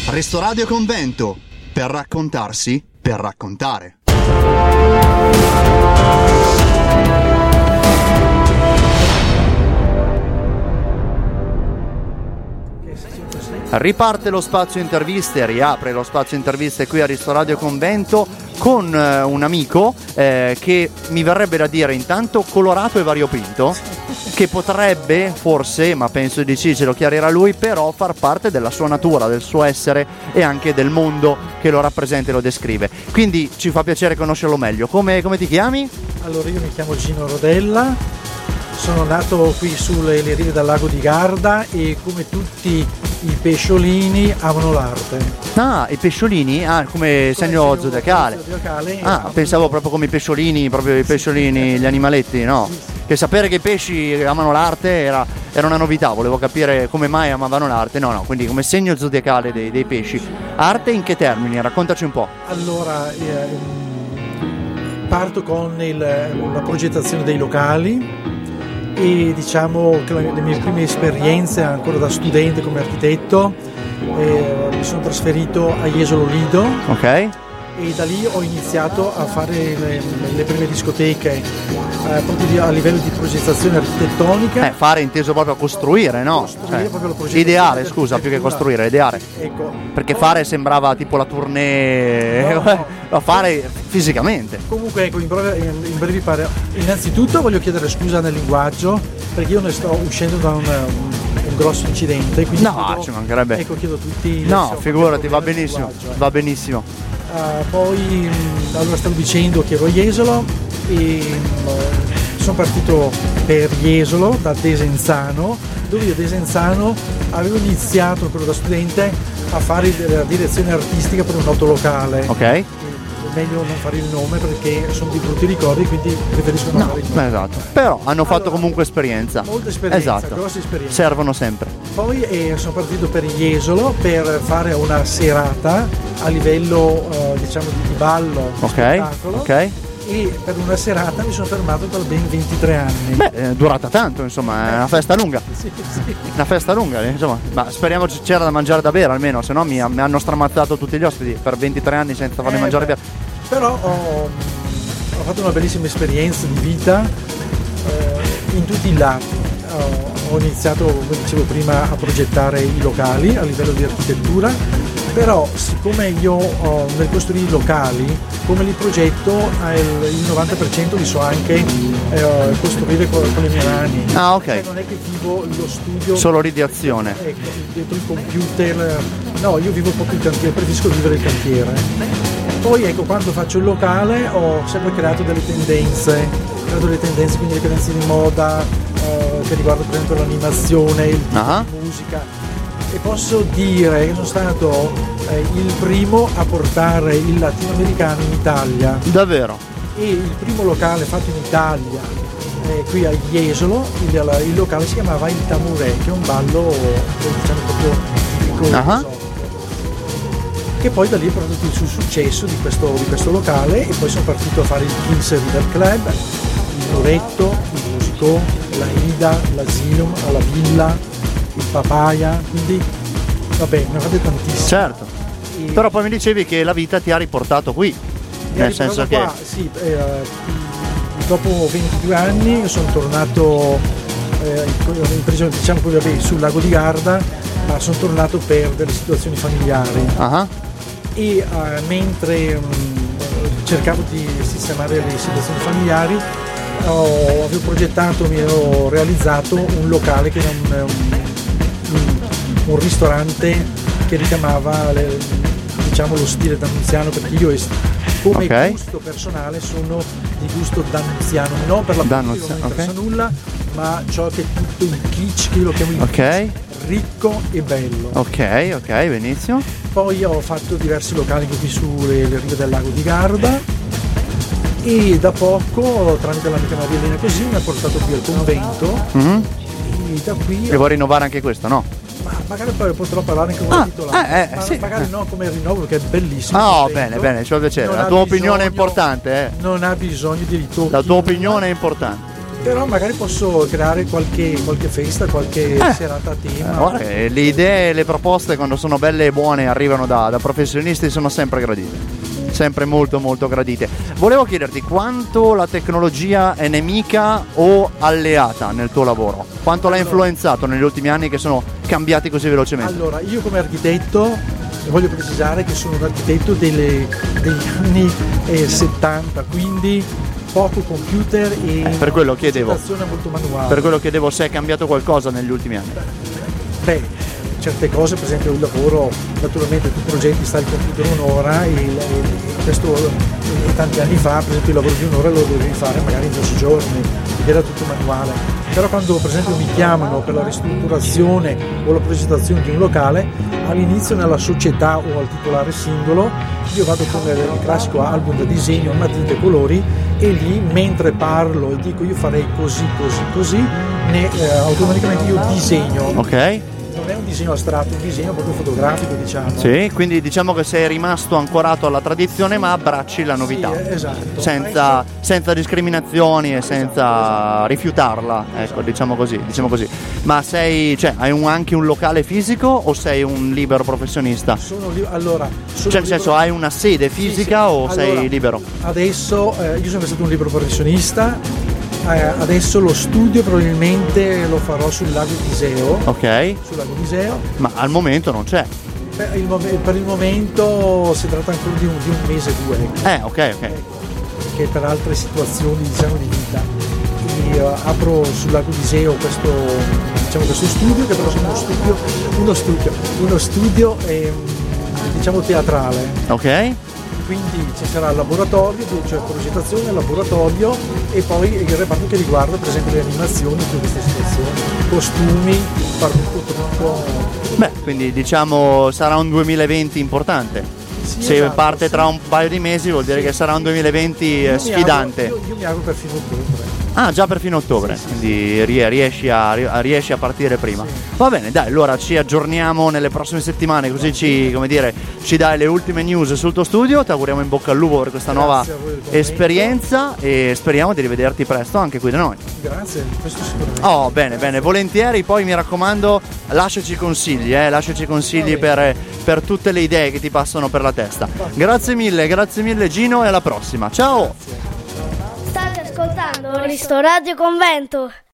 Ristoradio Convento, per raccontarsi, per raccontare. Riparte lo spazio interviste, riapre lo spazio interviste qui a Ristoradio Convento con un amico che mi verrebbe da dire intanto colorato e variopinto, che potrebbe forse, ma penso di sì, ce lo chiarirà lui, però far parte della sua natura, del suo essere e anche del mondo che lo rappresenta e lo descrive. Quindi ci fa piacere conoscerlo meglio. Come ti chiami? Allora, io mi chiamo Gino Rodella, sono nato qui sulle rive del lago di Garda e come tutti i pesciolini amano l'arte. Ah, i pesciolini? Ah, come segno zodiacale. Pensavo proprio come i pesciolini, proprio i pesciolini, gli animaletti, no? Sì, sì. Che sapere che i pesci amano l'arte era una novità, volevo capire come mai amavano l'arte. No, quindi come segno zodiacale dei pesci. Arte in che termini? Raccontaci un po'. Allora, parto con la progettazione dei locali. E diciamo che le mie prime esperienze ancora da studente come architetto mi sono trasferito a Jesolo Lido, ok, e da lì ho iniziato a fare le prime discoteche proprio a livello di progettazione architettonica. Fare inteso proprio a costruire, no? Costruire proprio la progettazione. Ideare, scusa, più che costruire, ideare. Ecco. Perché fare sembrava tipo la tournée, no. Fare fisicamente. Comunque ecco, in brevi parole, innanzitutto voglio chiedere scusa nel linguaggio perché io ne sto uscendo da un grosso incidente, quindi ci mancherebbe. Ecco, chiedo a tutti. No, figurati, va benissimo, va benissimo. Poi allora stavo dicendo che ero a Jesolo e sono partito per Jesolo da Desenzano, dove io a Desenzano avevo iniziato proprio da studente a fare la direzione artistica per un noto locale. Ok. Meglio non fare il nome perché sono di brutti ricordi, quindi preferisco non fare il nome. Esatto. Però hanno fatto comunque esperienza. Molta esperienza, esatto. grossa esperienza. Servono sempre. Poi sono partito per Jesolo per fare una serata a livello diciamo di ballo, di spettacolo. Ok. E per una serata mi sono fermato per ben 23 anni. Beh, è durata tanto, insomma, è una festa lunga. Sì. Una festa lunga, insomma. Ma speriamo c'era da mangiare da bere almeno, se no mi hanno stramazzato tutti gli ospiti per 23 anni senza farli mangiare da bere. Però ho fatto una bellissima esperienza di vita in tutti i lati. Ho iniziato, come dicevo prima, a progettare i locali a livello di architettura, però siccome io nel costruire i locali, come li progetto, il 90% li so anche costruire con le mie mani. Ah, ok. Cioè, non è che vivo lo studio solo l'ideazione. Ecco, dietro il computer. No, io vivo proprio il cantiere, preferisco vivere il cantiere. Poi ecco, quando faccio il locale ho sempre creato delle tendenze, quindi le tendenze di moda che riguardano per esempio l'animazione, il tipo di musica. E posso dire che sono stato il primo a portare il latinoamericano in Italia. Davvero? E il primo locale fatto in Italia, qui a Jesolo, il locale si chiamava il Tamuré, che è un ballo diciamo proprio tipico. E poi da lì è prodotto il successo di questo locale e poi sono partito a fare il Kings River Club, il Muretto, il Musico, la Ida, l'Asylum, la Villa, il Papaya, quindi vabbè, ne fate tantissimo. Certo. Però poi mi dicevi che la vita ti ha riportato qui, nel senso che sì, dopo 22 anni sono tornato diciamo sul lago di Garda, ma sono tornato per delle situazioni familiari. E mentre cercavo di sistemare le situazioni familiari avevo progettato, mi ero realizzato un locale che era un ristorante che richiamava diciamo lo stile d'annunziano, perché io come gusto personale sono di gusto d'annunziano, non per la politica, non mi interessa nulla, ma ciò che è tutto il kitsch, che io lo chiamo il kitsch, ricco e bello. Ok, benissimo. Poi ho fatto diversi locali qui sulle rive del lago di Garda e da poco, tramite l'amica Maria Elena così, mi ha portato qui al convento. E da qui e vuoi rinnovare anche questo, no? Ma magari poi potrò parlare anche come titolare, sì. Magari no come rinnovo, perché è bellissimo. Bene, ci fa piacere. La tua opinione è importante, Non ha bisogno di ritocchi. La tua opinione è importante. Però magari posso creare qualche festa, qualche serata a tema. Guarda, le idee, le proposte quando sono belle e buone arrivano da professionisti, sono sempre gradite, sempre molto molto gradite. Volevo chiederti quanto la tecnologia è nemica o alleata nel tuo lavoro? Quanto l'ha influenzato negli ultimi anni che sono cambiati così velocemente? Allora, io come architetto voglio precisare che sono un architetto degli anni 70, quindi poco computer e per quello chiedevo, molto manuale. Per quello chiedevo se è cambiato qualcosa negli ultimi anni. Beh, certe cose, per esempio il lavoro, naturalmente tu progetti, stai al computer un'ora e tanti anni fa, per esempio il lavoro di un'ora lo dovevi fare magari in 10 giorni ed era tutto manuale. Però quando per esempio mi chiamano per la ristrutturazione o la progettazione di un locale, all'inizio nella società o al titolare singolo io vado con il classico album da disegno, matite e colori, e lì mentre parlo e dico io farei così, automaticamente io disegno. Ok. Non è un disegno astratto, è un disegno proprio fotografico, diciamo. Sì, quindi diciamo che sei rimasto ancorato alla tradizione ma abbracci la novità. Sì, esatto. Senza discriminazioni e senza rifiutarla, ecco, diciamo così. Ma hai anche un locale fisico o sei un libero professionista? Nel senso, hai una sede fisica o sei libero? Adesso io sono stato un libero professionista. Adesso lo studio probabilmente lo farò sul lago Iseo. Ok. Sul lago Iseo. Ma al momento non c'è. Per il momento si tratta ancora di un mese, 2. Ok. Che per altre situazioni, diciamo, di vita. Quindi apro sul lago Iseo questo studio, che però è uno studio diciamo teatrale. Ok. Quindi ci sarà il laboratorio, cioè progettazione, il laboratorio e poi il reparto che riguarda per esempio le animazioni di queste situazioni, costumi, fare tutto. Beh, quindi diciamo sarà un 2020 importante. Sì, se esatto, parte tra un paio di mesi vuol dire che sarà un 2020 sfidante. Io mi auguro per fine ottobre. Ah, già per fine ottobre, sì, quindi riesci a partire prima. Sì. Va bene, dai, allora ci aggiorniamo nelle prossime settimane, così ci dai le ultime news sul tuo studio. Ti auguriamo in bocca al lupo per questa nuova esperienza e speriamo di rivederti presto anche qui da noi. Grazie, questo sicuramente. Oh, bene, volentieri. Poi mi raccomando, lasciaci consigli per tutte le idee che ti passano per la testa. Grazie mille Gino, e alla prossima. Ciao! State ascoltando Risto Radio Convento.